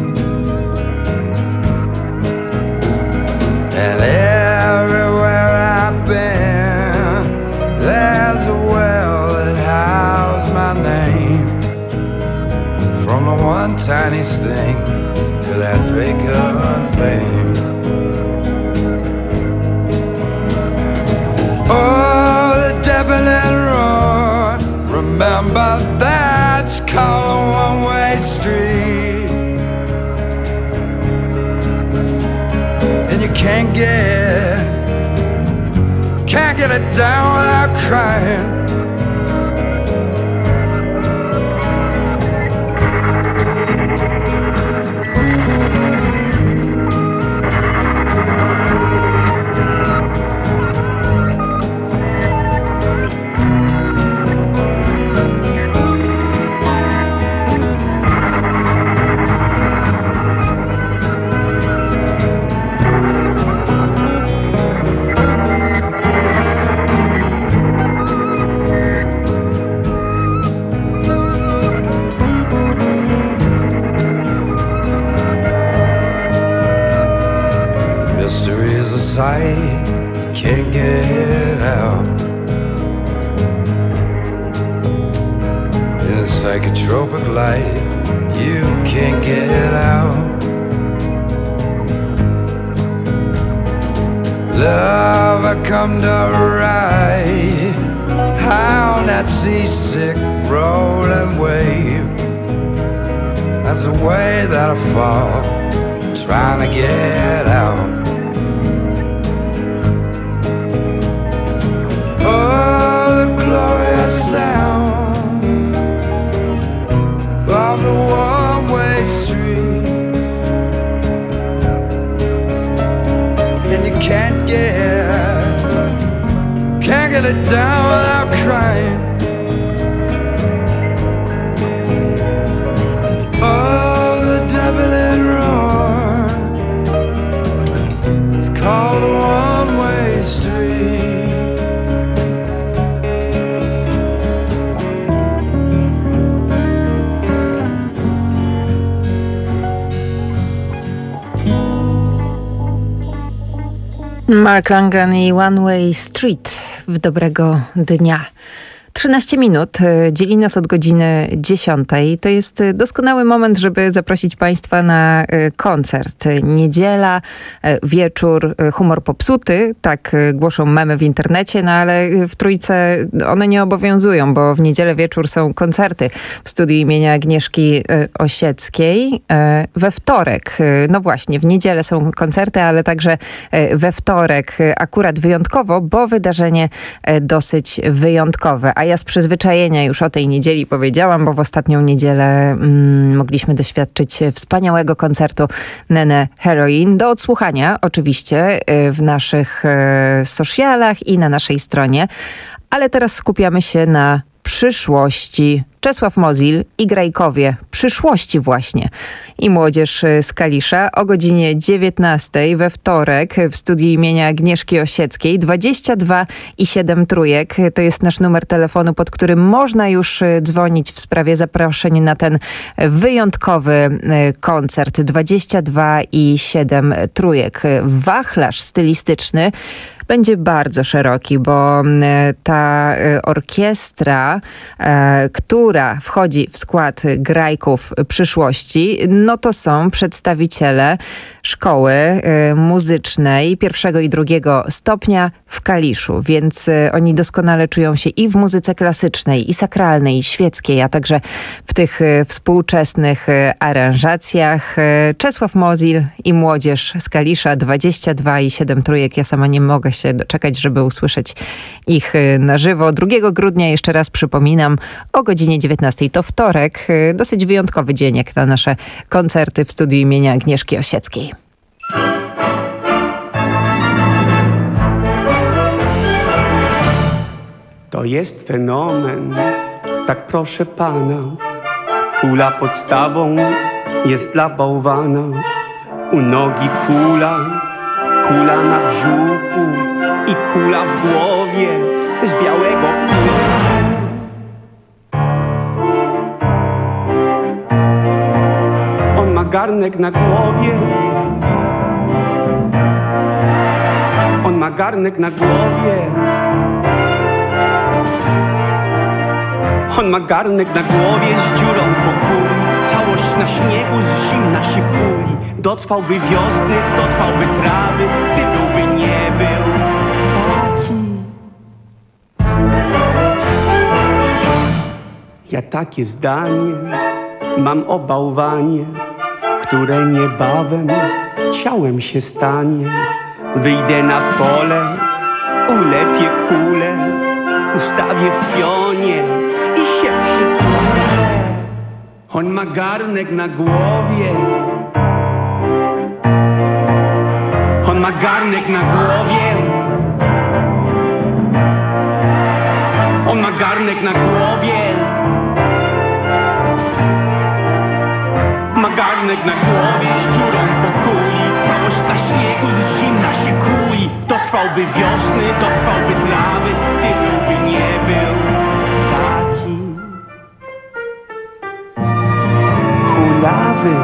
And everywhere I've been, there's a well that houses my name. From the one tiny sting to that vacant fame. Oh, the deafening roar, remember that's called a one-way street. And you can't get, can't get it down without crying. Can't get out. In a psychotropic light, you can't get out. Love, I come to ride on that seasick rolling wave. That's the way that I fall, trying to get out. Oh, the glorious sound of the one-way street. And you can't get, can't get it down without crying. Oh, the deafening roar, it's called a one-way street. Mark Langan i One Way Street w dobrego dnia. trzynaście minut dzieli nas od godziny dziesiątej. To jest doskonały moment, żeby zaprosić Państwa na koncert. Niedziela, wieczór, humor popsuty, tak głoszą memy w internecie, no ale w Trójce one nie obowiązują, bo w niedzielę wieczór są koncerty w studiu imienia Agnieszki Osieckiej. We wtorek, no właśnie, w niedzielę są koncerty, ale także we wtorek akurat wyjątkowo, bo wydarzenie dosyć wyjątkowe. A ja z przyzwyczajenia już o tej niedzieli powiedziałam, bo w ostatnią niedzielę mm, mogliśmy doświadczyć wspaniałego koncertu Nene Heroin. Do odsłuchania oczywiście w naszych e, socialach i na naszej stronie. Ale teraz skupiamy się na przyszłości. Czesław Mozil i Grajkowie przyszłości właśnie. I młodzież z Kalisza o godzinie dziewiętnastej we wtorek w studiu imienia Agnieszki Osieckiej. dwadzieścia dwa i siedem trójek. To jest nasz numer telefonu, pod którym można już dzwonić w sprawie zaproszeń na ten wyjątkowy koncert. dwadzieścia dwa i siedem trójek. Wachlarz stylistyczny będzie bardzo szeroki, bo ta orkiestra, która wchodzi w skład Grajków przyszłości, no to są przedstawiciele szkoły muzycznej pierwszego i drugiego stopnia w Kaliszu, więc oni doskonale czują się i w muzyce klasycznej, i sakralnej, i świeckiej, a także w tych współczesnych aranżacjach. Czesław Mozil i młodzież z Kalisza, dwadzieścia dwa i siedem trójek. Ja sama nie mogę się doczekać, żeby usłyszeć ich na żywo. drugiego grudnia, jeszcze raz przypominam, o godzinie dziewiętnastej. To wtorek, dosyć wyjątkowy dzień jak na nasze koncerty w studiu imienia Agnieszki Osieckiej. To jest fenomen, tak proszę pana. Kula podstawą jest dla bałwana. U nogi kula, kula na brzuchu i kula w głowie z białego płynu. On ma garnek na głowie. On ma garnek na głowie. On ma garnek na głowie z dziurą po kuli. Całość na śniegu z zimna się kuli. Dotrwałby wiosny, dotrwałby trawy, gdy byłby nie był taki. Ja takie zdanie mam o bałwanie, które niebawem ciałem się stanie. Wyjdę na pole, ulepię kulę, ustawię w pionie i się przytulę. On ma garnek na głowie. On ma garnek na głowie. On ma garnek na głowie. Ma garnek na głowie z dziurą po kuli. Całość na śniegu z zimna się kuli. Dotrwałby wiosny, dotrwałby trawy, gdy byłby nie był taki kulawy.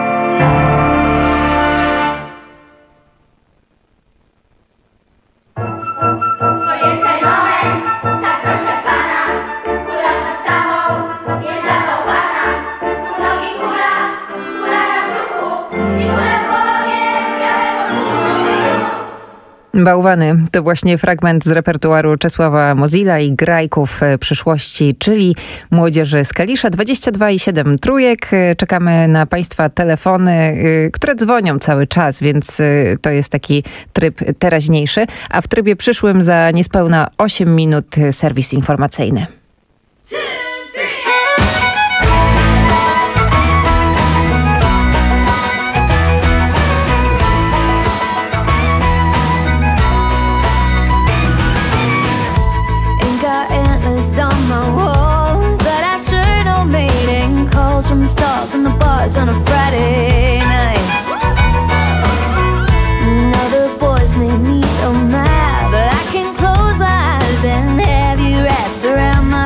Bałwany to właśnie fragment z repertuaru Czesława Mozila i Grajków przyszłości, czyli młodzieży z Kalisza. dwadzieścia dwa i siedem trójek. Czekamy na Państwa telefony, które dzwonią cały czas, więc to jest taki tryb teraźniejszy. A w trybie przyszłym za niespełna osiem minut serwis informacyjny. From the stars and the bars on a Friday night. Now the boys made me so mad, but I can close my eyes and have you wrapped around my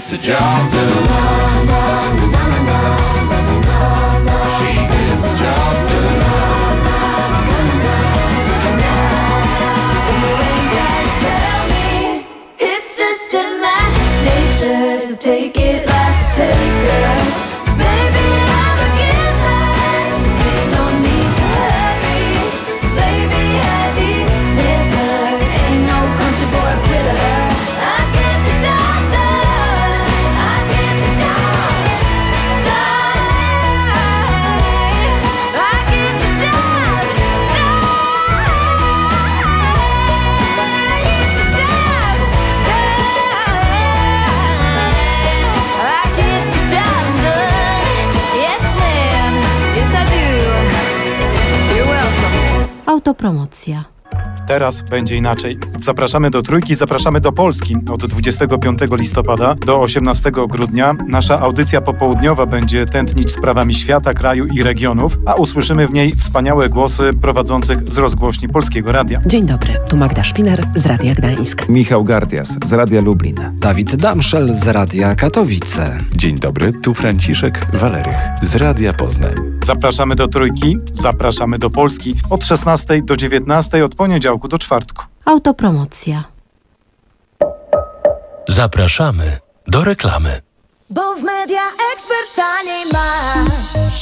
gets the job done. She gets the job done. You ain't gotta tell me, it's just in my nature, so take it like a taker. 'Cause baby, I'm a giver, ain't no need to hurry. 'Cause baby, I deliver, ain't no country boy quitter. I get the job done, I get the job done. I get the job done. I get the job done. Yes, ma'am. Yes, I do. You're welcome. Autopromocja. Teraz będzie inaczej. Zapraszamy do Trójki, zapraszamy do Polski. Od dwudziestego piątego listopada do osiemnastego grudnia nasza audycja popołudniowa będzie tętnić sprawami świata, kraju i regionów, a usłyszymy w niej wspaniałe głosy prowadzących z rozgłośni Polskiego Radia. Dzień dobry, tu Magda Szpiner z Radia Gdańsk. Michał Gardias z Radia Lublin. Dawid Damszel z Radia Katowice. Dzień dobry, tu Franciszek Walerych z Radia Poznań. Zapraszamy do Trójki, zapraszamy do Polski od szesnastej do dziewiętnastej, od poniedziałku do czwartku. Autopromocja. Zapraszamy do reklamy. Bo w Media Expert taniej masz.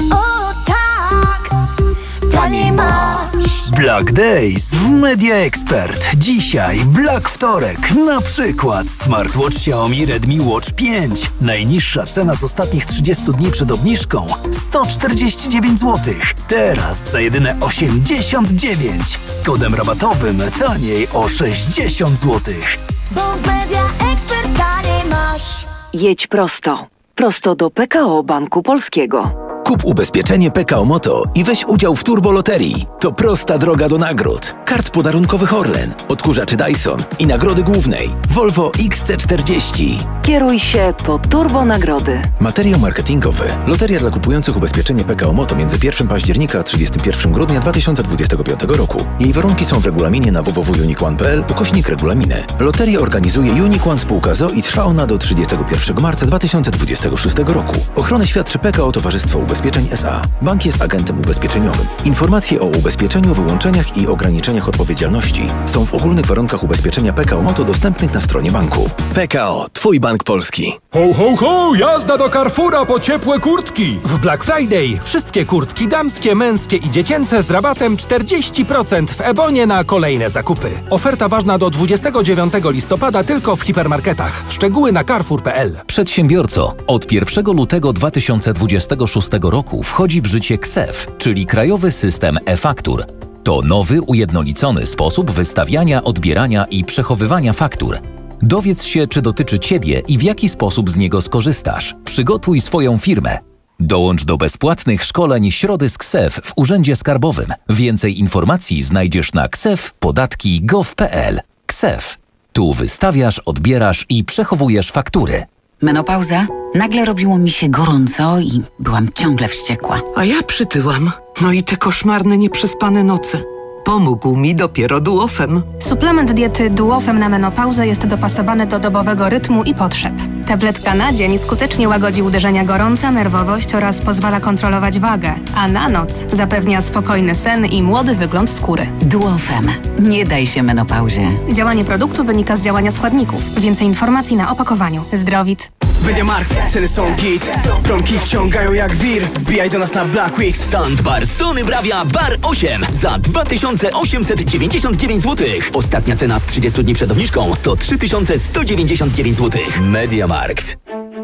O tak, taniej masz. Black Days w Media Expert. Dzisiaj Black Wtorek. Na przykład smartwatch Xiaomi Redmi Watch pięć. Najniższa cena z ostatnich trzydziestu dni przed obniżką sto czterdzieści dziewięć złotych. Teraz za jedyne osiemdziesiąt dziewięć. Z kodem rabatowym taniej o sześćdziesiąt złotych. Bo w Media Expert taniej masz. Jedź prosto. Prosto do P K O Banku Polskiego. Kup ubezpieczenie P K O Moto i weź udział w turboloterii. To prosta droga do nagród. Kart podarunkowych Orlen, odkurzaczy Dyson i nagrody głównej Volvo X C czterdzieści. Kieruj się po turbo nagrody. Materiał marketingowy. Loteria dla kupujących ubezpieczenie P K O Moto między pierwszego października a trzydziestego pierwszego grudnia dwa tysiące dwudziestego piątego roku. Jej warunki są w regulaminie na w w w kropka unique one kropka p l ukośnik regulaminy. Loterię organizuje Unique One Spółka z o o i trwa ona do trzydziestego pierwszego marca dwa tysiące dwudziestego szóstego roku. Ochronę świadczy P K O Towarzystwo Ubezpieczeń S A. Bank jest agentem ubezpieczeniowym. Informacje o ubezpieczeniu, wyłączeniach i ograniczeniach odpowiedzialności są w ogólnych warunkach ubezpieczenia P K O Moto dostępnych na stronie banku. P K O, Twój bank polski. Ho, ho, ho! Jazda do Carrefoura po ciepłe kurtki! W Black Friday wszystkie kurtki damskie, męskie i dziecięce z rabatem czterdzieści procent w Ebonie na kolejne zakupy. Oferta ważna do dwudziestego dziewiątego listopada tylko w hipermarketach. Szczegóły na carrefour kropka p l. Przedsiębiorco, od pierwszego lutego dwa tysiące dwudziestego szóstego roku wchodzi w życie K S E F, czyli Krajowy System e-Faktur. To nowy, ujednolicony sposób wystawiania, odbierania i przechowywania faktur. Dowiedz się, czy dotyczy Ciebie i w jaki sposób z niego skorzystasz. Przygotuj swoją firmę. Dołącz do bezpłatnych szkoleń Środy z K S E F w Urzędzie Skarbowym. Więcej informacji znajdziesz na ksef podatki kropka gov kropka p l. K S E F. Tu wystawiasz, odbierasz i przechowujesz faktury. Menopauza? Nagle robiło mi się gorąco i byłam ciągle wściekła. A ja przytyłam. No i te koszmarne, nieprzespane noce. Pomógł mi dopiero Duofem. Suplement diety Duofem na menopauzę jest dopasowany do dobowego rytmu i potrzeb. Tabletka na dzień skutecznie łagodzi uderzenia gorąca, nerwowość oraz pozwala kontrolować wagę, a na noc zapewnia spokojny sen i młody wygląd skóry. Duofem. Nie daj się menopauzie. Działanie produktu wynika z działania składników. Więcej informacji na opakowaniu. Zdrowit. Mediamarkt, ceny są git. Promki wciągają jak wir. Wbijaj do nas na Black Weeks. Standbar Sony Bravia Bar osiem za dwa tysiące osiemset dziewięćdziesiąt dziewięć złotych. Ostatnia cena z trzydziestu dni przed obniżką to trzy tysiące sto dziewięćdziesiąt dziewięć złotych. Mediamarkt.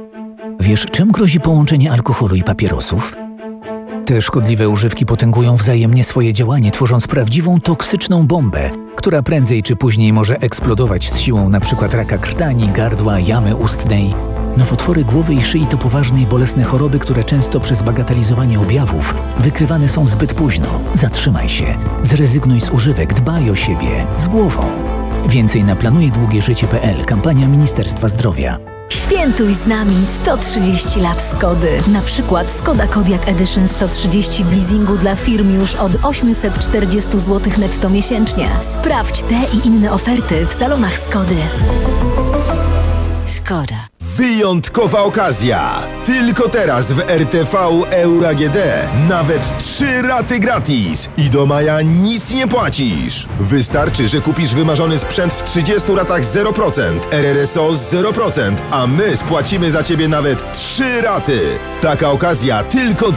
Wiesz, czym grozi połączenie alkoholu i papierosów? Te szkodliwe używki potęgują wzajemnie swoje działanie, tworząc prawdziwą toksyczną bombę, która prędzej czy później może eksplodować z siłą np. raka krtani, gardła, jamy ustnej. Nowotwory głowy i szyi to poważne i bolesne choroby, które często przez bagatelizowanie objawów wykrywane są zbyt późno. Zatrzymaj się, zrezygnuj z używek, dbaj o siebie, z głową. Więcej na planuje długie życie kropka p l. Kampania Ministerstwa Zdrowia. Świętuj z nami sto trzydzieści lat Skody. Na przykład Skoda Kodiaq Edition sto trzydzieści w leasingu dla firm już od osiemset czterdzieści złotych netto miesięcznie. Sprawdź te i inne oferty w salonach Skody. Skoda. Wyjątkowa okazja! Tylko teraz w R T V Euro A G D nawet trzy raty gratis i do maja nic nie płacisz. Wystarczy, że kupisz wymarzony sprzęt w trzydziestu ratach zero procent, R R S O zero procent, a my spłacimy za Ciebie nawet trzy raty. Taka okazja tylko